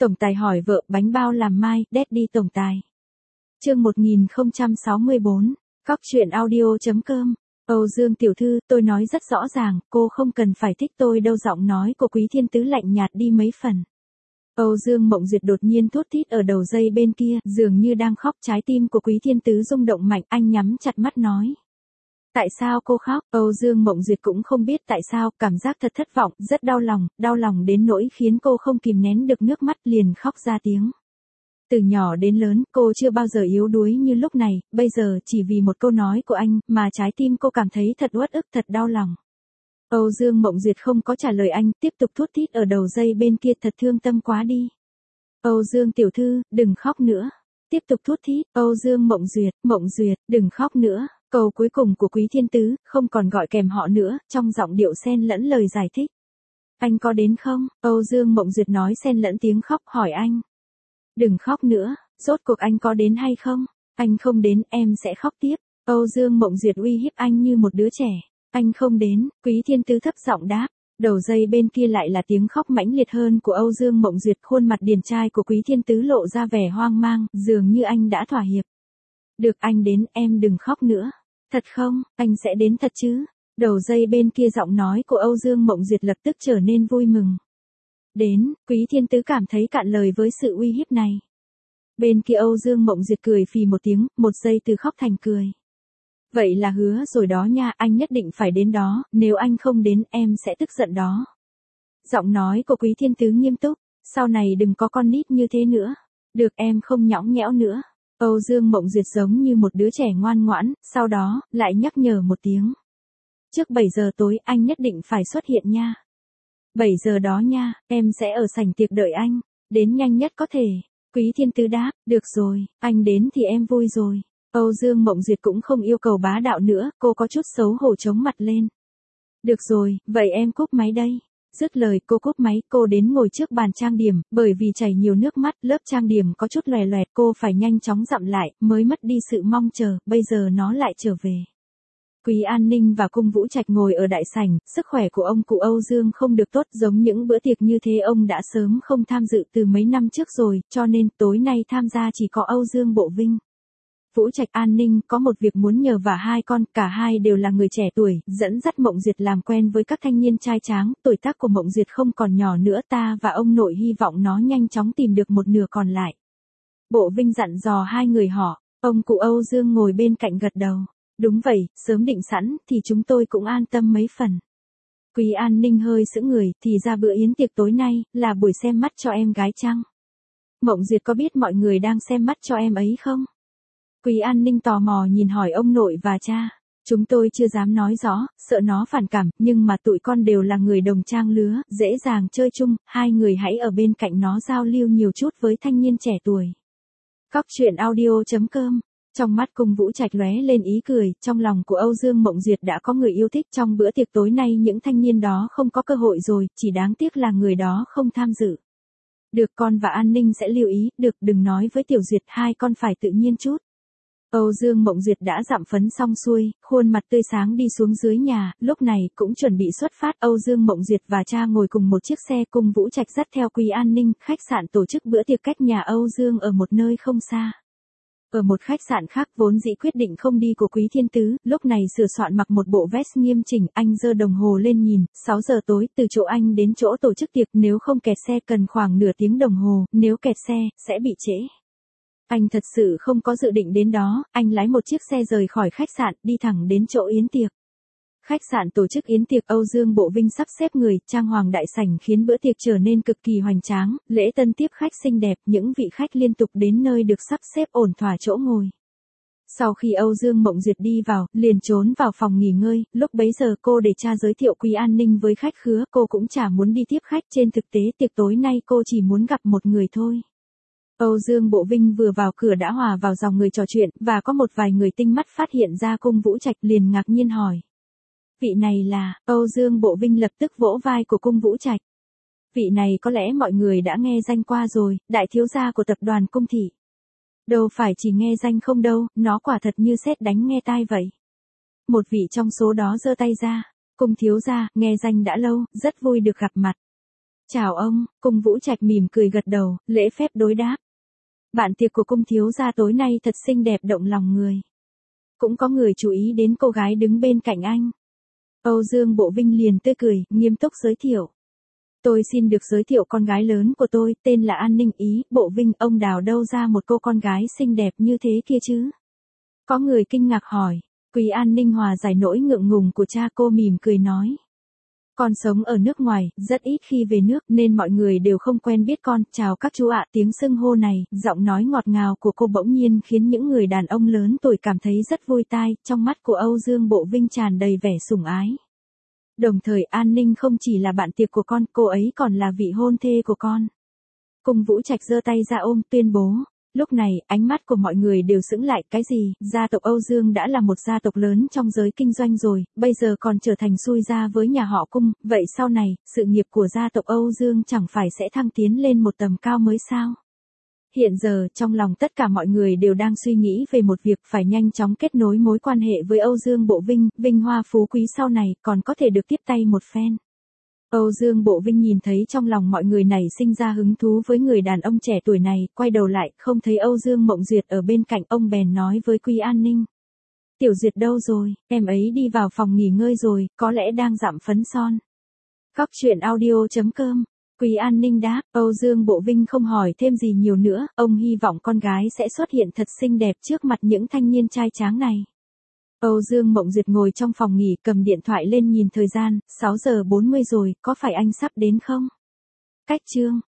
Tổng tài hỏi vợ bánh bao làm mai, Daddy tổng tài. Chương 1064, Cóc truyện audio.com. Âu Dương tiểu thư, tôi nói rất rõ ràng, cô không cần phải thích tôi đâu. Giọng nói của Quý Thiên Tứ lạnh nhạt đi mấy phần. Âu Dương Mộng Duyệt đột nhiên thút thít ở đầu dây bên kia, dường như đang khóc. Trái tim của Quý Thiên Tứ rung động mạnh, anh nhắm chặt mắt nói. Tại sao cô khóc? Âu Dương Mộng Duyệt cũng không biết tại sao, cảm giác thật thất vọng, rất đau lòng đến nỗi khiến cô không kìm nén được nước mắt liền khóc ra tiếng. Từ nhỏ đến lớn, cô chưa bao giờ yếu đuối như lúc này, bây giờ chỉ vì một câu nói của anh, mà trái tim cô cảm thấy thật uất ức, thật đau lòng. Âu Dương Mộng Duyệt không có trả lời anh, tiếp tục thút thít ở đầu dây bên kia, thật thương tâm quá đi. Âu Dương tiểu thư, đừng khóc nữa. Tiếp tục thút thít, Âu Dương Mộng Duyệt, đừng khóc nữa. Câu cuối cùng của Quý Thiên Tứ, không còn gọi kèm họ nữa, trong giọng điệu xen lẫn lời giải thích. Anh có đến không? Âu Dương Mộng Duyệt nói xen lẫn tiếng khóc, hỏi anh. Đừng khóc nữa, rốt cuộc anh có đến hay không? Anh không đến, em sẽ khóc tiếp. Âu Dương Mộng Duyệt uy hiếp anh như một đứa trẻ. Anh không đến, Quý Thiên Tứ thấp giọng đáp. Đầu dây bên kia lại là tiếng khóc mãnh liệt hơn của Âu Dương Mộng Duyệt. Khuôn mặt điển trai của Quý Thiên Tứ lộ ra vẻ hoang mang, dường như anh đã thỏa hiệp. Được, anh đến, em đừng khóc nữa. Thật không, anh sẽ đến thật chứ? Đầu dây bên kia giọng nói của Âu Dương Mộng Duyệt lập tức trở nên vui mừng. Đến, Quý Thiên Tứ cảm thấy cạn lời với sự uy hiếp này. Bên kia Âu Dương Mộng Duyệt cười phì một tiếng, một giây từ khóc thành cười. Vậy là hứa rồi đó nha, anh nhất định phải đến đó, nếu anh không đến em sẽ tức giận đó. Giọng nói của Quý Thiên Tứ nghiêm túc, sau này đừng có con nít như thế nữa. Được, em không nhõng nhẽo nữa. Âu Dương Mộng Duyệt giống như một đứa trẻ ngoan ngoãn, sau đó, lại nhắc nhở một tiếng. Trước 7 giờ tối anh nhất định phải xuất hiện nha. 7 giờ đó nha, em sẽ ở sảnh tiệc đợi anh, đến nhanh nhất có thể. Quý Thiên Tứ đáp, được rồi, anh đến thì em vui rồi. Âu Dương Mộng Duyệt cũng không yêu cầu bá đạo nữa, cô có chút xấu hổ chống mặt lên. Được rồi, vậy em cúp máy đây. Dứt lời cô cúp máy, cô đến ngồi trước bàn trang điểm, bởi vì chảy nhiều nước mắt, lớp trang điểm có chút lòe loẹt, cô phải nhanh chóng dặm lại, mới mất đi sự mong chờ, bây giờ nó lại trở về. Quý An Ninh và Cung Vũ Trạch ngồi ở đại sảnh, sức khỏe của ông cụ Âu Dương không được tốt, giống những bữa tiệc như thế ông đã sớm không tham dự từ mấy năm trước rồi, cho nên tối nay tham gia chỉ có Âu Dương Bộ Vinh. Vũ Trạch An Ninh có một việc muốn nhờ và hai con, cả hai đều là người trẻ tuổi, dẫn dắt Mộng Duyệt làm quen với các thanh niên trai tráng, tuổi tác của Mộng Duyệt không còn nhỏ nữa, ta và ông nội hy vọng nó nhanh chóng tìm được một nửa còn lại. Bộ Vinh dặn dò hai người họ, ông cụ Âu Dương ngồi bên cạnh gật đầu. Đúng vậy, sớm định sẵn, thì chúng tôi cũng an tâm mấy phần. Quý An Ninh hơi sững người, thì ra bữa yến tiệc tối nay, là buổi xem mắt cho em gái chăng? Mộng Duyệt có biết mọi người đang xem mắt cho em ấy không? Quý An Ninh tò mò nhìn hỏi ông nội và cha. Chúng tôi chưa dám nói rõ, sợ nó phản cảm, nhưng mà tụi con đều là người đồng trang lứa, dễ dàng chơi chung, hai người hãy ở bên cạnh nó giao lưu nhiều chút với thanh niên trẻ tuổi. Cóc truyện audio.com. Trong mắt Cung Vũ Trạch lóe lên ý cười, trong lòng của Âu Dương Mộng Duyệt đã có người yêu thích, trong bữa tiệc tối nay những thanh niên đó không có cơ hội rồi, chỉ đáng tiếc là người đó không tham dự. Được, con và An Ninh sẽ lưu ý, được, đừng nói với Tiểu Duyệt, hai con phải tự nhiên chút. Âu Dương Mộng Duyệt đã dặm phấn xong xuôi, khuôn mặt tươi sáng đi xuống dưới nhà, lúc này cũng chuẩn bị xuất phát. Âu Dương Mộng Duyệt và cha ngồi cùng một chiếc xe, Cung Vũ Trạch dắt theo Quý An Ninh, khách sạn tổ chức bữa tiệc cách nhà Âu Dương ở một nơi không xa. Ở một khách sạn khác vốn dĩ quyết định không đi của Quý Thiên Tứ, lúc này sửa soạn mặc một bộ vest nghiêm chỉnh, anh giơ đồng hồ lên nhìn, 6 giờ tối, từ chỗ anh đến chỗ tổ chức tiệc, nếu không kẹt xe cần khoảng nửa tiếng đồng hồ, nếu kẹt xe, sẽ bị trễ. Anh thật sự không có dự định đến đó, anh lái một chiếc xe rời khỏi khách sạn, đi thẳng đến chỗ yến tiệc. Khách sạn tổ chức yến tiệc, Âu Dương Bộ Vinh sắp xếp người, trang hoàng đại sảnh khiến bữa tiệc trở nên cực kỳ hoành tráng, lễ tân tiếp khách xinh đẹp, những vị khách liên tục đến nơi được sắp xếp ổn thỏa chỗ ngồi. Sau khi Âu Dương Mộng Duyệt đi vào, liền trốn vào phòng nghỉ ngơi, lúc bấy giờ cô để cha giới thiệu Quý An Ninh với khách khứa, cô cũng chả muốn đi tiếp khách, trên thực tế tiệc tối nay cô chỉ muốn gặp một người thôi. Âu Dương Bộ Vinh vừa vào cửa đã hòa vào dòng người trò chuyện, và có một vài người tinh mắt phát hiện ra Cung Vũ Trạch liền ngạc nhiên hỏi. Vị này là, Âu Dương Bộ Vinh lập tức vỗ vai của Cung Vũ Trạch. Vị này có lẽ mọi người đã nghe danh qua rồi, đại thiếu gia của tập đoàn Cung Thị. Đâu phải chỉ nghe danh không đâu, nó quả thật như sét đánh nghe tai vậy. Một vị trong số đó giơ tay ra, Cung thiếu gia, nghe danh đã lâu, rất vui được gặp mặt. Chào ông, Cung Vũ Trạch mỉm cười gật đầu, lễ phép đối đáp. Bạn tiệc của cung thiếu gia tối nay thật xinh đẹp động lòng người. Cũng có người chú ý đến cô gái đứng bên cạnh anh. Âu Dương Bộ Vinh liền tươi cười, nghiêm túc giới thiệu. Tôi xin được giới thiệu con gái lớn của tôi, tên là An Ninh Ý. Bộ Vinh, ông đào đâu ra một cô con gái xinh đẹp như thế kia chứ? Có người kinh ngạc hỏi. Quý An Ninh hòa giải nỗi ngượng ngùng của cha, cô mỉm cười nói. Con sống ở nước ngoài, rất ít khi về nước nên mọi người đều không quen biết con. Chào các chú ạ, tiếng xưng hô này, giọng nói ngọt ngào của cô bỗng nhiên khiến những người đàn ông lớn tuổi cảm thấy rất vui tai. Trong mắt của Âu Dương Bộ Vinh tràn đầy vẻ sủng ái. Đồng thời An Ninh không chỉ là bạn tiệc của con, cô ấy còn là vị hôn thê của con. Cung Vũ Trạch giơ tay ra ôm, tuyên bố. Lúc này, ánh mắt của mọi người đều sững lại, cái gì, gia tộc Âu Dương đã là một gia tộc lớn trong giới kinh doanh rồi, bây giờ còn trở thành xui gia với nhà họ Cung, vậy sau này, sự nghiệp của gia tộc Âu Dương chẳng phải sẽ thăng tiến lên một tầm cao mới sao? Hiện giờ, trong lòng tất cả mọi người đều đang suy nghĩ về một việc phải nhanh chóng kết nối mối quan hệ với Âu Dương Bộ Vinh, vinh hoa phú quý sau này còn có thể được tiếp tay một phen. Âu Dương Bộ Vinh nhìn thấy trong lòng mọi người này sinh ra hứng thú với người đàn ông trẻ tuổi này, quay đầu lại, không thấy Âu Dương Mộng Duyệt ở bên cạnh, ông bèn nói với Quý An Ninh. Tiểu Duyệt đâu rồi, em ấy đi vào phòng nghỉ ngơi rồi, có lẽ đang dặm phấn son. Góc truyện audio.com. Quý An Ninh đáp, Âu Dương Bộ Vinh không hỏi thêm gì nhiều nữa, ông hy vọng con gái sẽ xuất hiện thật xinh đẹp trước mặt những thanh niên trai tráng này. Âu Dương Mộng Duyệt ngồi trong phòng nghỉ cầm điện thoại lên nhìn thời gian, 6 giờ 40 rồi, có phải anh sắp đến không? Cách chương.